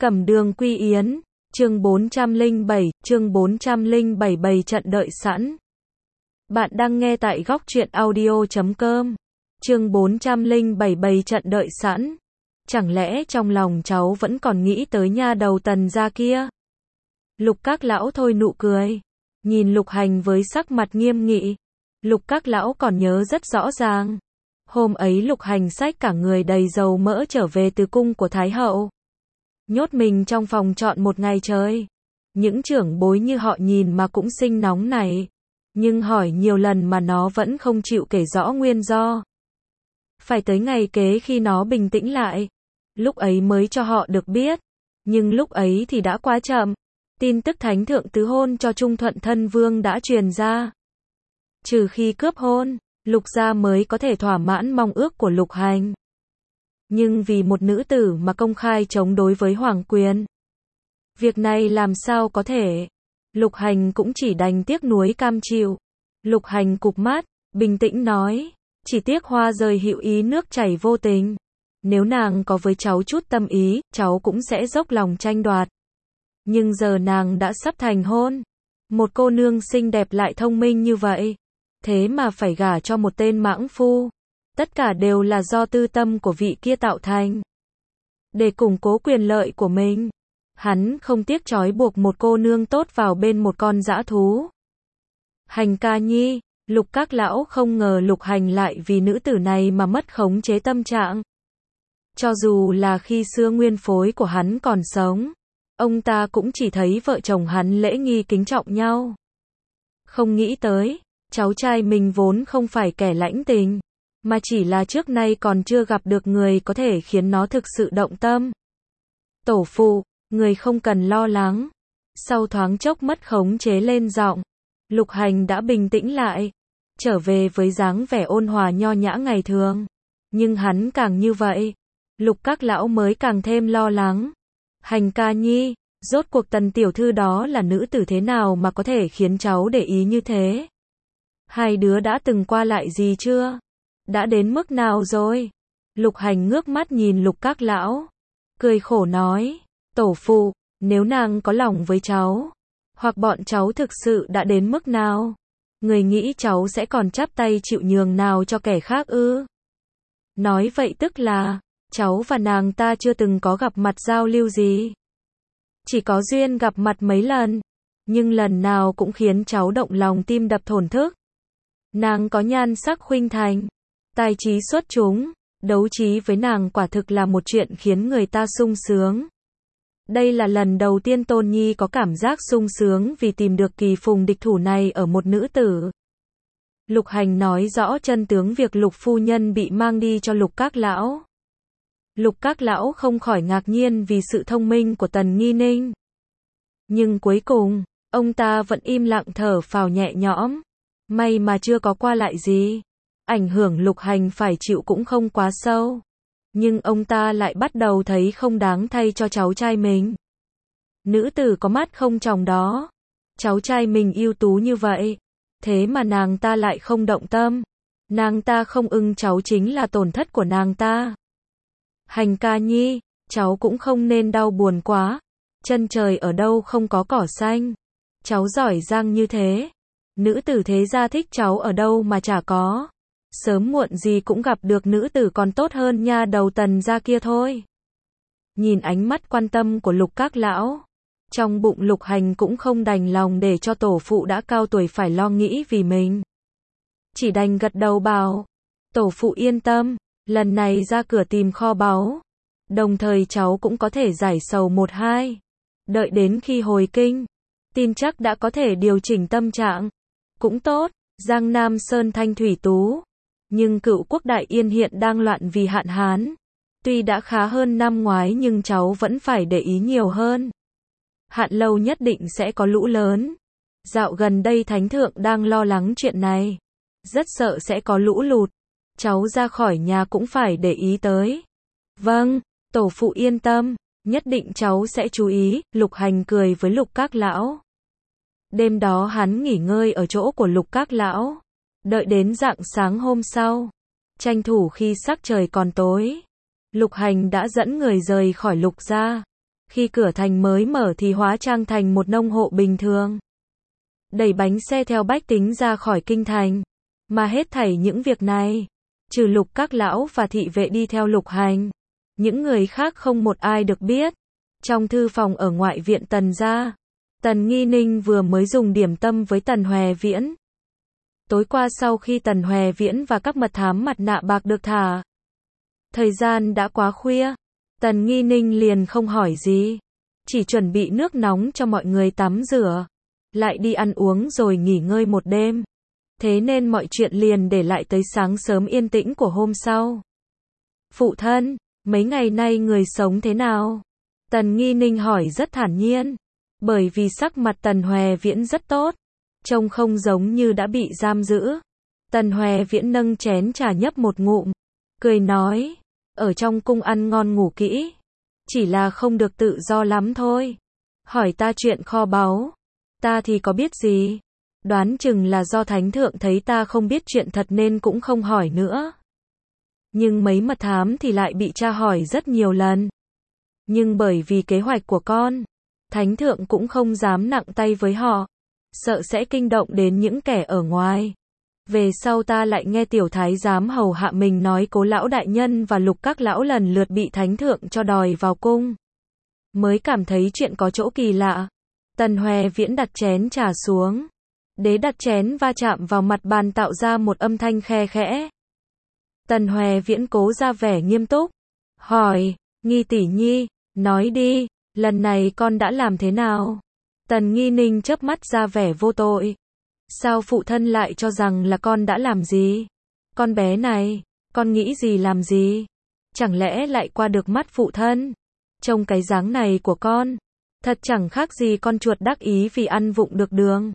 Cẩm Đường Quy Yến, chương 407, bày trận đợi sẵn. Bạn đang nghe tại góc truyện audio.com. Chương 407 bày trận đợi sẵn. Chẳng lẽ trong lòng cháu vẫn còn nghĩ tới nha đầu Tần gia kia? Lục Các lão thôi nụ cười, nhìn Lục Hành với sắc mặt nghiêm nghị. Lục Các lão còn nhớ rất rõ ràng. Hôm ấy Lục Hành xách cả người đầy dầu mỡ trở về từ cung của Thái hậu. Nhốt mình trong phòng trọn một ngày trời. Những trưởng bối như họ nhìn mà cũng sinh nóng này. Nhưng hỏi nhiều lần mà nó vẫn không chịu kể rõ nguyên do. Phải tới ngày kế khi nó bình tĩnh lại, lúc ấy mới cho họ được biết. Nhưng lúc ấy thì đã quá chậm. Tin tức thánh thượng tứ hôn cho Trung Thuận thân vương đã truyền ra. Trừ khi cướp hôn, Lục gia mới có thể thỏa mãn mong ước của Lục Hành. Nhưng vì một nữ tử mà công khai chống đối với hoàng quyền, việc này làm sao có thể? Lục Hành cũng chỉ đành tiếc nuối cam chịu. Lục Hành cụp mắt, bình tĩnh nói, chỉ tiếc hoa rơi hữu ý nước chảy vô tình. Nếu nàng có với cháu chút tâm ý, cháu cũng sẽ dốc lòng tranh đoạt. Nhưng giờ nàng đã sắp thành hôn. Một cô nương xinh đẹp lại thông minh như vậy, thế mà phải gả cho một tên mãng phu. Tất cả đều là do tư tâm của vị kia tạo thành. Để củng cố quyền lợi của mình, hắn không tiếc trói buộc một cô nương tốt vào bên một con dã thú. Hành ca nhi, Lục Các lão không ngờ Lục Hành lại vì nữ tử này mà mất khống chế tâm trạng. Cho dù là khi xưa nguyên phối của hắn còn sống, ông ta cũng chỉ thấy vợ chồng hắn lễ nghi kính trọng nhau. Không nghĩ tới, cháu trai mình vốn không phải kẻ lãnh tình, mà chỉ là trước nay còn chưa gặp được người có thể khiến nó thực sự động tâm. Tổ phụ, người không cần lo lắng. Sau thoáng chốc mất khống chế lên giọng, Lục Hành đã bình tĩnh lại, trở về với dáng vẻ ôn hòa nho nhã ngày thường. Nhưng hắn càng như vậy, Lục Các lão mới càng thêm lo lắng. Hành ca nhi, rốt cuộc Tần tiểu thư đó là nữ tử thế nào mà có thể khiến cháu để ý như thế? Hai đứa đã từng qua lại gì chưa? Đã đến mức nào rồi? Lục Hành ngước mắt nhìn Lục Các lão, cười khổ nói, tổ phụ, nếu nàng có lòng với cháu, hoặc bọn cháu thực sự đã đến mức nào, người nghĩ cháu sẽ còn chắp tay chịu nhường nào cho kẻ khác ư? Nói vậy tức là, cháu và nàng ta chưa từng có gặp mặt giao lưu gì. Chỉ có duyên gặp mặt mấy lần, nhưng lần nào cũng khiến cháu động lòng tim đập thổn thức. Nàng có nhan sắc khuynh thành, tài trí xuất chúng, đấu trí với nàng quả thực là một chuyện khiến người ta sung sướng. Đây là lần đầu tiên Tôn Nhi có cảm giác sung sướng vì tìm được kỳ phùng địch thủ này ở một nữ tử. Lục Hành nói rõ chân tướng việc Lục phu nhân bị mang đi cho Lục Các lão. Lục Các lão không khỏi ngạc nhiên vì sự thông minh của Tần Nghi Ninh. Nhưng cuối cùng, ông ta vẫn im lặng thở phào nhẹ nhõm. May mà chưa có qua lại gì. Ảnh hưởng Lục Hành phải chịu cũng không quá sâu. Nhưng ông ta lại bắt đầu thấy không đáng thay cho cháu trai mình. Nữ tử có mắt không tròng đó. Cháu trai mình ưu tú như vậy, thế mà nàng ta lại không động tâm. Nàng ta không ưng cháu chính là tổn thất của nàng ta. Hành ca nhi, cháu cũng không nên đau buồn quá. Chân trời ở đâu không có cỏ xanh. Cháu giỏi giang như thế. Nữ tử thế gia thích cháu ở đâu mà chả có. Sớm muộn gì cũng gặp được nữ tử còn tốt hơn nha đầu Tần gia kia thôi. Nhìn ánh mắt quan tâm của Lục Các lão, trong bụng Lục Hành cũng không đành lòng để cho tổ phụ đã cao tuổi phải lo nghĩ vì mình. Chỉ đành gật đầu bảo, tổ phụ yên tâm, lần này ra cửa tìm kho báu, đồng thời cháu cũng có thể giải sầu một hai. Đợi đến khi hồi kinh, tin chắc đã có thể điều chỉnh tâm trạng. Cũng tốt, Giang Nam Sơn thanh thủy tú. Nhưng Cựu quốc Đại Yên hiện đang loạn vì hạn hán. Tuy đã khá hơn năm ngoái nhưng cháu vẫn phải để ý nhiều hơn. Hạn lâu nhất định sẽ có lũ lớn. Dạo gần đây Thánh thượng đang lo lắng chuyện này. Rất sợ sẽ có lũ lụt. Cháu ra khỏi nhà cũng phải để ý tới. Vâng, tổ phụ yên tâm, nhất định cháu sẽ chú ý. Lục Hành cười với Lục Các lão. Đêm đó hắn nghỉ ngơi ở chỗ của Lục Các lão. Đợi đến rạng sáng hôm sau, tranh thủ khi sắc trời còn tối, Lục Hành đã dẫn người rời khỏi Lục gia. Khi cửa thành mới mở thì hóa trang thành một nông hộ bình thường. Đẩy bánh xe theo bách tính ra khỏi kinh thành. Mà hết thảy những việc này, trừ Lục các lão và thị vệ đi theo Lục Hành, những người khác không một ai được biết. Trong thư phòng ở ngoại viện Tần gia, Tần Nghi Ninh vừa mới dùng điểm tâm với Tần Hoè Viễn. Tối qua sau khi Tần Hoè Viễn và các mật thám mặt nạ bạc được thả, thời gian đã quá khuya, Tần Nghi Ninh liền không hỏi gì, chỉ chuẩn bị nước nóng cho mọi người tắm rửa, lại đi ăn uống rồi nghỉ ngơi một đêm. Thế nên mọi chuyện liền để lại tới sáng sớm yên tĩnh của hôm sau. Phụ thân, mấy ngày nay người sống thế nào? Tần Nghi Ninh hỏi rất thản nhiên, bởi vì sắc mặt Tần Hoè Viễn rất tốt, trông không giống như đã bị giam giữ. Tần Hoè Viễn nâng chén trà nhấp một ngụm, cười nói, ở trong cung ăn ngon ngủ kỹ, chỉ là không được tự do lắm thôi. Hỏi ta chuyện kho báu, ta thì có biết gì, đoán chừng là do thánh thượng thấy ta không biết chuyện thật nên cũng không hỏi nữa. Nhưng mấy mật thám thì lại bị tra hỏi rất nhiều lần. Nhưng bởi vì kế hoạch của con, thánh thượng cũng không dám nặng tay với họ, sợ sẽ kinh động đến những kẻ ở ngoài. Về sau ta lại nghe tiểu thái giám hầu hạ mình nói Cố lão đại nhân và Lục các lão lần lượt bị thánh thượng cho đòi vào cung. Mới cảm thấy chuyện có chỗ kỳ lạ. Tần Hoè Viễn đặt chén trà xuống. Đế đặt chén va chạm vào mặt bàn tạo ra một âm thanh khe khẽ. Tần Hoè Viễn cố ra vẻ nghiêm túc. Hỏi, Nghi tỷ nhi, nói đi, lần này con đã làm thế nào? Tần Nghi Ninh chớp mắt ra vẻ vô tội. Sao phụ thân lại cho rằng là con đã làm gì? Con bé này, con nghĩ gì làm gì? Chẳng lẽ lại qua được mắt phụ thân? Trông cái dáng này của con, thật chẳng khác gì con chuột đắc ý vì ăn vụng được đường.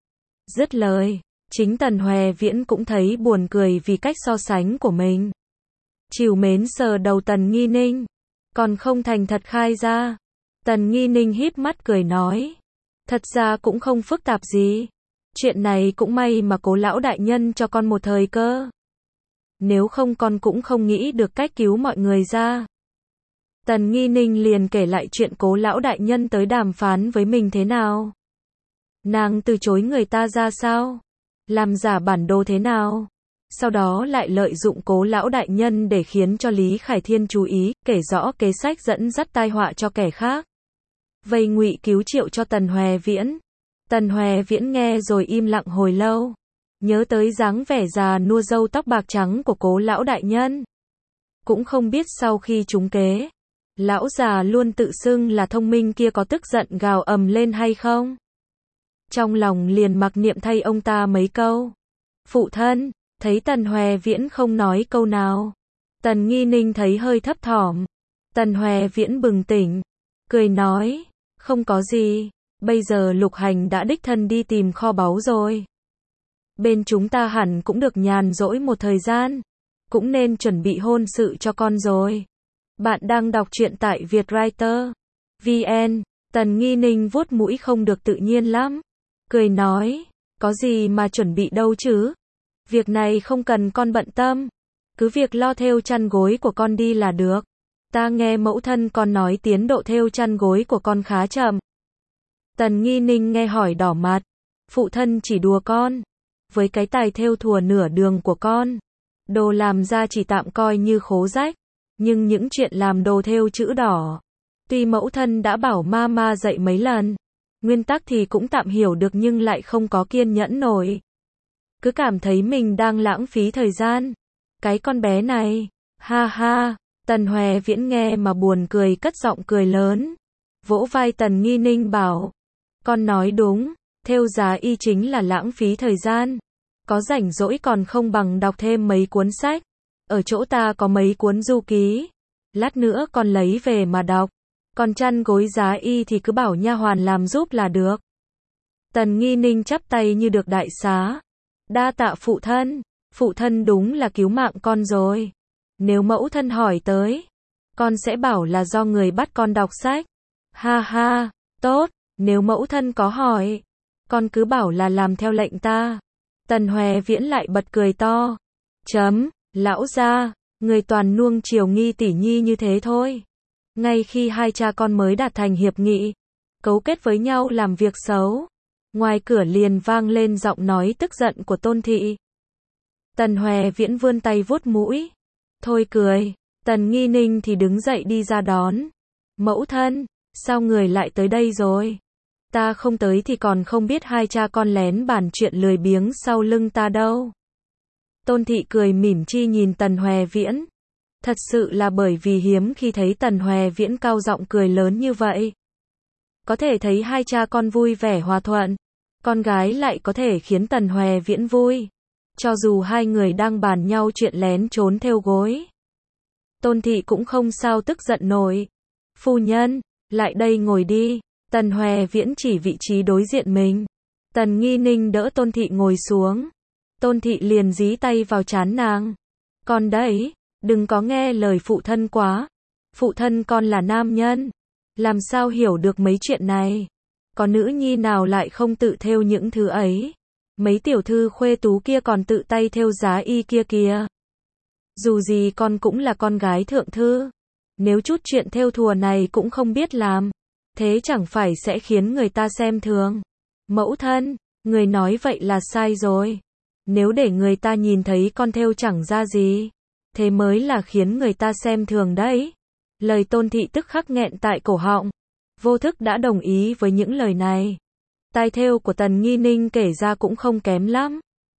Dứt lời, chính Tần Hoè Viễn cũng thấy buồn cười vì cách so sánh của mình. Trìu mến sờ đầu Tần Nghi Ninh, còn không thành thật khai ra. Tần Nghi Ninh híp mắt cười nói, thật ra cũng không phức tạp gì. Chuyện này cũng may mà Cố lão đại nhân cho con một thời cơ. Nếu không con cũng không nghĩ được cách cứu mọi người ra. Tần Nghi Ninh liền kể lại chuyện Cố lão đại nhân tới đàm phán với mình thế nào. Nàng từ chối người ta ra sao? Làm giả bản đồ thế nào? Sau đó lại lợi dụng Cố lão đại nhân để khiến cho Lý Khải Thiên chú ý, kể rõ kế sách dẫn dắt tai họa cho kẻ khác. Vây ngụy cứu triệu cho Tần Hoè Viễn. Tần Hoè Viễn nghe rồi im lặng hồi lâu, nhớ tới dáng vẻ già nua râu tóc bạc trắng của Cố lão đại nhân. Cũng không biết sau khi trúng kế, lão già luôn tự xưng là thông minh kia có tức giận gào ầm lên hay không. Trong lòng liền mặc niệm thay ông ta mấy câu. Phụ thân, thấy Tần Hoè Viễn không nói câu nào. Tần Nghi Ninh thấy hơi thấp thỏm. Tần Hoè Viễn bừng tỉnh, cười nói, không có gì. Bây giờ Lục Hành đã đích thân đi tìm kho báu rồi. Bên chúng ta hẳn cũng được nhàn rỗi một thời gian. Cũng nên chuẩn bị hôn sự cho con rồi. Bạn đang đọc truyện tại Vietwriter VN. Tần Nghi Ninh vuốt mũi không được tự nhiên lắm. Cười nói, có gì mà chuẩn bị đâu chứ. Việc này không cần con bận tâm. Cứ việc lo thêu chăn gối của con đi là được. Ta nghe mẫu thân con nói tiến độ thêu chăn gối của con khá chậm. Tần Nghi Ninh nghe hỏi đỏ mặt. Phụ thân chỉ đùa con. Với cái tài thêu thùa nửa đường của con, đồ làm ra chỉ tạm coi như khố rách. Nhưng những chuyện làm đồ thêu chữ đỏ, tuy mẫu thân đã bảo mama dạy mấy lần, nguyên tắc thì cũng tạm hiểu được nhưng lại không có kiên nhẫn nổi. Cứ cảm thấy mình đang lãng phí thời gian. Cái con bé này, ha ha. Tần Hoè Viễn nghe mà buồn cười cất giọng cười lớn. Vỗ vai Tần Nghi Ninh bảo, con nói đúng, thêu giá y chính là lãng phí thời gian. Có rảnh rỗi còn không bằng đọc thêm mấy cuốn sách. Ở chỗ ta có mấy cuốn du ký. Lát nữa con lấy về mà đọc. Còn chăn gối giá y thì cứ bảo nha hoàn làm giúp là được. Tần Nghi Ninh chắp tay như được đại xá. Đa tạ phụ thân đúng là cứu mạng con rồi. Nếu mẫu thân hỏi tới, con sẽ bảo là do người bắt con đọc sách. Ha ha, tốt, nếu mẫu thân có hỏi, con cứ bảo là làm theo lệnh ta. Tần Hoè Viễn lại bật cười to. Lão gia, người toàn nuông chiều Nghi tỷ nhi như thế thôi. Ngay khi hai cha con mới đạt thành hiệp nghị, cấu kết với nhau làm việc xấu, ngoài cửa liền vang lên giọng nói tức giận của Tôn Thị. Tần Hoè Viễn vươn tay vuốt mũi. Thôi cười. Tần Nghi Ninh thì đứng dậy đi ra đón. Mẫu thân, sao người lại tới đây rồi? Ta không tới thì còn không biết hai cha con lén bàn chuyện lười biếng sau lưng ta đâu. Tôn Thị cười mỉm chi nhìn Tần Hoè Viễn. Thật sự là bởi vì hiếm khi thấy Tần Hoè Viễn cao giọng cười lớn như vậy. Có thể thấy hai cha con vui vẻ hòa thuận, con gái lại có thể khiến Tần Hoè Viễn vui. Cho dù hai người đang bàn nhau chuyện lén trốn theo gối. Tôn Thị cũng không sao tức giận nổi. Phu nhân, lại đây ngồi đi. Tần Hoè Viễn chỉ vị trí đối diện mình. Tần Nghi Ninh đỡ Tôn Thị ngồi xuống. Tôn Thị liền dí tay vào trán nàng. Con đấy, đừng có nghe lời phụ thân quá. Phụ thân con là nam nhân. Làm sao hiểu được mấy chuyện này. Có nữ nhi nào lại không tự thêu những thứ ấy. Mấy tiểu thư khuê tú kia còn tự tay thêu giá y kia kìa. Dù gì con cũng là con gái thượng thư. Nếu chút chuyện thêu thùa này cũng không biết làm, thế chẳng phải sẽ khiến người ta xem thường. Mẫu thân, người nói vậy là sai rồi. Nếu để người ta nhìn thấy con thêu chẳng ra gì, thế mới là khiến người ta xem thường đấy. Lời Tôn Thị tức khắc nghẹn tại cổ họng. Vô thức đã đồng ý với những lời này. Tai thêu của Tần Nghi Ninh kể ra cũng không kém lắm.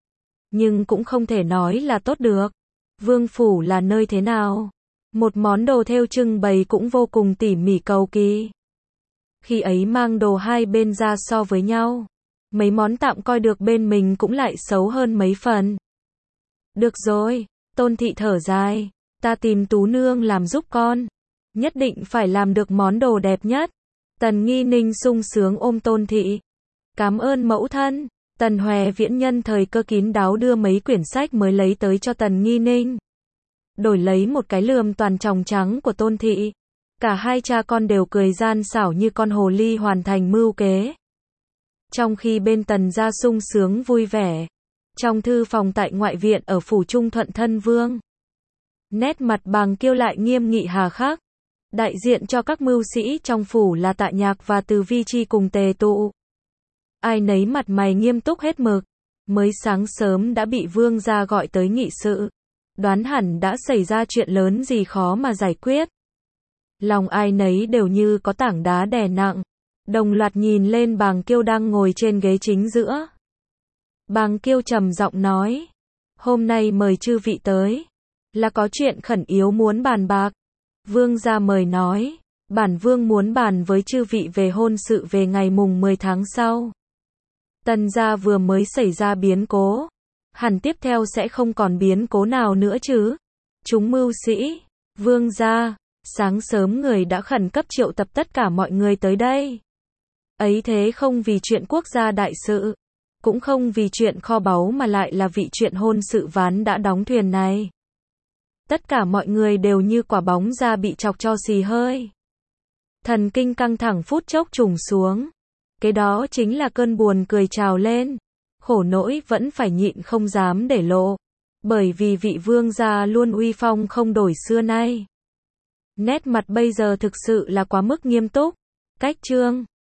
Nhưng cũng không thể nói là tốt được. Vương phủ là nơi thế nào? Một món đồ thêu trưng bày cũng vô cùng tỉ mỉ cầu kỳ. Khi ấy mang đồ hai bên ra so với nhau, mấy món tạm coi được bên mình cũng lại xấu hơn mấy phần. Được rồi, Tôn Thị thở dài, ta tìm Tú nương làm giúp con. Nhất định phải làm được món đồ đẹp nhất. Tần Nghi Ninh sung sướng ôm Tôn Thị. Cảm ơn mẫu thân. Tần Hoè Viễn nhân thời cơ kín đáo đưa mấy quyển sách mới lấy tới cho Tần Nghi Ninh. Đổi lấy một cái lườm toàn tròng trắng của Tôn Thị. Cả hai cha con đều cười gian xảo như con hồ ly hoàn thành mưu kế. Trong khi bên Tần gia sung sướng vui vẻ. Trong thư phòng tại ngoại viện ở phủ Trung Thuận Thân Vương. Nét mặt Bàng Kiêu lại nghiêm nghị hà khắc. Đại diện cho các mưu sĩ trong phủ là Tạ Nhạc và Từ Vi Chi cùng tề tụ. Ai nấy mặt mày nghiêm túc hết mực. Mới sáng sớm đã bị vương gia gọi tới nghị sự. Đoán hẳn đã xảy ra chuyện lớn gì khó mà giải quyết. Lòng ai nấy đều như có tảng đá đè nặng. Đồng loạt nhìn lên Bàng Kiêu đang ngồi trên ghế chính giữa. Bàng Kiêu trầm giọng nói. Hôm nay mời chư vị tới. Là có chuyện khẩn yếu muốn bàn bạc. Vương gia mời nói. Bản vương muốn bàn với chư vị về hôn sự về ngày mùng 10 tháng sau. Tần gia vừa mới xảy ra biến cố. Hẳn tiếp theo sẽ không còn biến cố nào nữa chứ. Chúng mưu sĩ, vương gia, sáng sớm người đã khẩn cấp triệu tập tất cả mọi người tới đây. Ấy thế không vì chuyện quốc gia đại sự, cũng không vì chuyện kho báu mà lại là vì chuyện hôn sự ván đã đóng thuyền này. Tất cả mọi người đều như quả bóng ra bị chọc cho xì hơi. Thần kinh căng thẳng phút chốc trùng xuống. Cái đó chính là cơn buồn cười trào lên. Khổ nỗi vẫn phải nhịn không dám để lộ. Bởi vì vị vương gia luôn uy phong không đổi xưa nay. Nét mặt bây giờ thực sự là quá mức nghiêm túc. Cách chương